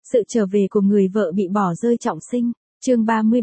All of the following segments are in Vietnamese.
Sự trở về của người vợ bị bỏ rơi trọng sinh. Chương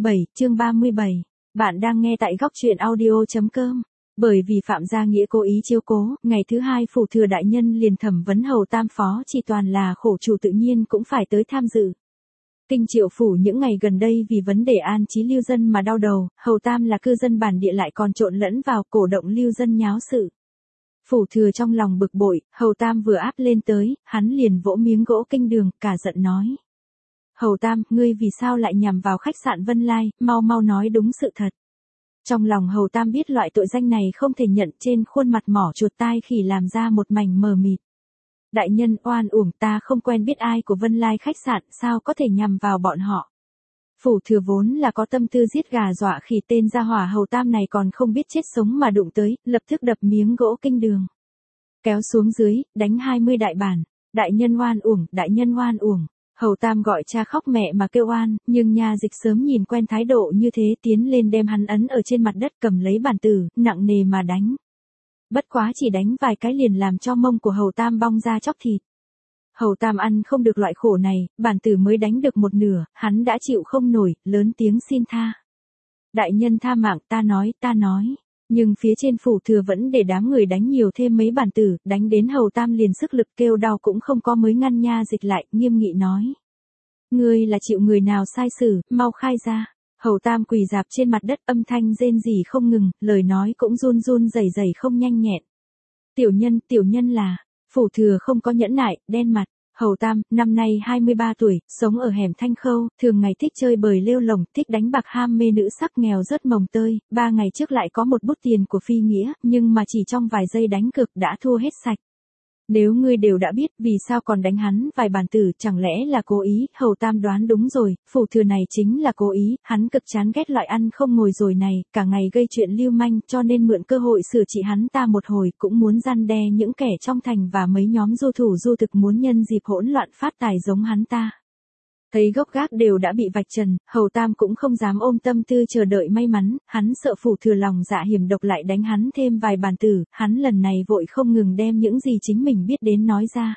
37. Bạn đang nghe tại góc truyện audio.com. Bởi vì Phạm Gia Nghĩa cố ý chiếu cố, ngày thứ hai phủ thừa đại nhân liền thẩm vấn hầu tam phó chỉ toàn là khổ chủ tự nhiên cũng phải tới tham dự. Kinh Triệu phủ những ngày gần đây vì vấn đề an trí lưu dân mà đau đầu, hầu tam là cư dân bản địa lại còn trộn lẫn vào cổ động lưu dân nháo sự. Phủ thừa trong lòng bực bội, hầu tam vừa áp lên tới, hắn liền vỗ miếng gỗ kinh đường, cả giận nói. Hầu tam, ngươi vì sao lại nhằm vào khách sạn Vân Lai, mau nói đúng sự thật. Trong lòng hầu tam biết loại tội danh này không thể nhận, trên khuôn mặt mỏ chuột tai khỉ làm ra một mảnh mờ mịt. Đại nhân oan uổng, ta không quen biết ai của Vân Lai khách sạn, sao có thể nhằm vào bọn họ. Phủ thừa vốn là có tâm tư giết gà dọa khỉ, tên gia hỏa hầu tam này còn không biết chết sống mà đụng tới, lập tức đập miếng gỗ kinh đường. Kéo xuống dưới, đánh 20 đại bản. Đại nhân oan uổng. Hầu tam gọi cha khóc mẹ mà kêu oan, nhưng nha dịch sớm nhìn quen thái độ như thế tiến lên đem hắn ấn ở trên mặt đất, cầm lấy bàn tử, nặng nề mà đánh. Bất quá chỉ đánh vài cái liền làm cho mông của hầu tam bong ra chóc thịt. Hầu tam ăn không được loại khổ này, bản tử mới đánh được một nửa, hắn đã chịu không nổi, lớn tiếng xin tha. Đại nhân tha mạng, ta nói. Nhưng phía trên phủ thừa vẫn để đám người đánh nhiều thêm mấy bản tử, đánh đến hầu tam liền sức lực kêu đau cũng không có mới ngăn nha dịch lại, nghiêm nghị nói. Ngươi là chịu người nào sai xử, mau khai ra. Hầu tam quỳ dạp trên mặt đất, âm thanh rên rỉ không ngừng, lời nói cũng run rẩy không nhanh nhẹn. Tiểu nhân là, phủ thừa không có nhẫn nại, đen mặt. Hầu tam, năm nay 23 tuổi, sống ở hẻm Thanh Khâu, thường ngày thích chơi bời lêu lồng, thích đánh bạc ham mê nữ sắc nghèo rớt mồng tơi, 3 ngày trước lại có một bút tiền của Phi Nghĩa, nhưng mà chỉ trong vài giây đánh cược đã thua hết sạch. Nếu ngươi đều đã biết, vì sao còn đánh hắn vài bản tử, chẳng lẽ là cố ý. Hầu tam đoán đúng rồi, phủ thừa này chính là cố ý, hắn cực chán ghét loại ăn không ngồi rồi này, cả ngày gây chuyện lưu manh, cho nên mượn cơ hội sửa trị hắn ta một hồi, cũng muốn răn đe những kẻ trong thành và mấy nhóm du thủ du thực muốn nhân dịp hỗn loạn phát tài giống hắn ta. Thấy gốc gác đều đã bị vạch trần, hầu tam cũng không dám ôm tâm tư chờ đợi may mắn, hắn sợ phủ thừa lòng dạ hiểm độc lại đánh hắn thêm vài bàn tử, hắn lần này vội không ngừng đem những gì chính mình biết đến nói ra.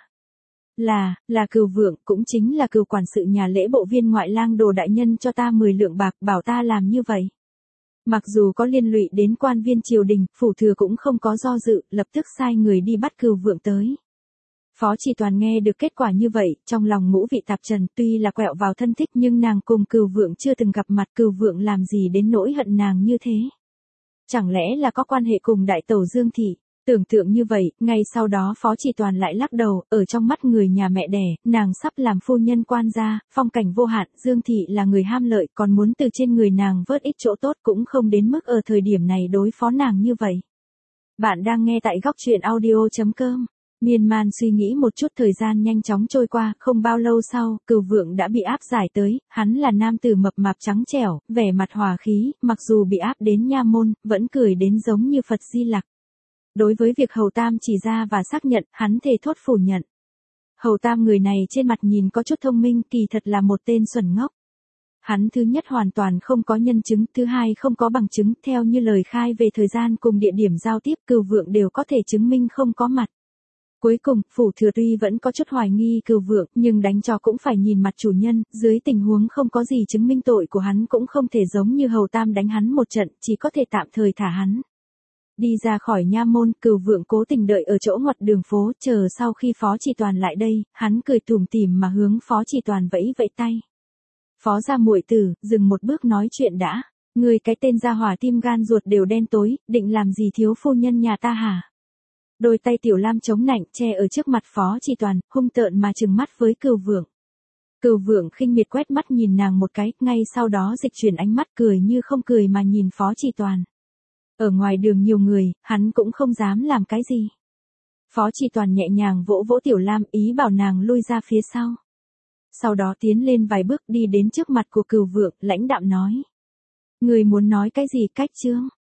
Là Cừu Vượng, cũng chính là Cừu quản sự nhà lễ bộ viên ngoại lang Đồ đại nhân cho ta 10 lượng bạc, bảo ta làm như vậy. Mặc dù có liên lụy đến quan viên triều đình, phủ thừa cũng không có do dự, lập tức sai người đi bắt Cừu Vượng tới. Phó Chỉ Toàn nghe được kết quả như vậy, trong lòng ngũ vị tạp trần, tuy là quẹo vào thân thích nhưng nàng cùng Cừu Vượng chưa từng gặp mặt, Cừu Vượng làm gì đến nỗi hận nàng như thế. Chẳng lẽ là có quan hệ cùng đại tẩu Dương Thị? Tưởng tượng như vậy, ngay sau đó Phó Chỉ Toàn lại lắc đầu, ở trong mắt người nhà mẹ đẻ, nàng sắp làm phu nhân quan gia, phong cảnh vô hạn, Dương Thị là người ham lợi, còn muốn từ trên người nàng vớt ít chỗ tốt cũng không đến mức ở thời điểm này đối phó nàng như vậy. Bạn đang nghe tại góc truyện audio.com. Miên man suy nghĩ một chút, thời gian nhanh chóng trôi qua, không bao lâu sau, Cừu Vượng đã bị áp giải tới, hắn là nam tử mập mạp trắng trẻo, vẻ mặt hòa khí, mặc dù bị áp đến nha môn, vẫn cười đến giống như Phật Di Lặc. Đối với việc hầu tam chỉ ra và xác nhận, hắn thề thốt phủ nhận. Hầu tam người này trên mặt nhìn có chút thông minh, kỳ thật là một tên xuẩn ngốc. Hắn thứ nhất hoàn toàn không có nhân chứng, thứ hai không có bằng chứng, theo như lời khai về thời gian cùng địa điểm giao tiếp, Cừu Vượng đều có thể chứng minh không có mặt. Cuối cùng, phủ thừa tuy vẫn có chút hoài nghi Cừu Vượng, nhưng đánh cho cũng phải nhìn mặt chủ nhân, dưới tình huống không có gì chứng minh tội của hắn cũng không thể giống như hầu tam đánh hắn một trận, chỉ có thể tạm thời thả hắn. Đi ra khỏi nha môn, Cừu Vượng cố tình đợi ở chỗ ngoặt đường phố, chờ sau khi Phó Chỉ Toàn lại đây, hắn cười tủm tỉm mà hướng Phó Chỉ Toàn vẫy vẫy tay. Phó gia muội tử, dừng một bước nói chuyện đã, ngươi cái tên gia hỏa tim gan ruột đều đen tối, định làm gì thiếu phu nhân nhà ta hả? Đôi tay Tiểu Lam chống nạnh che ở trước mặt Phó Chỉ Toàn, hung tợn mà trừng mắt với Cừu Vượng. Cừu Vượng khinh miệt quét mắt nhìn nàng một cái, ngay sau đó dịch chuyển ánh mắt cười như không cười mà nhìn Phó Chỉ Toàn. Ở ngoài đường nhiều người, hắn cũng không dám làm cái gì. Phó Chỉ Toàn nhẹ nhàng vỗ vỗ Tiểu Lam, ý bảo nàng lui ra phía sau. Sau đó tiến lên vài bước đi đến trước mặt của Cừu Vượng, lãnh đạm nói. Người muốn nói cái gì cách chương?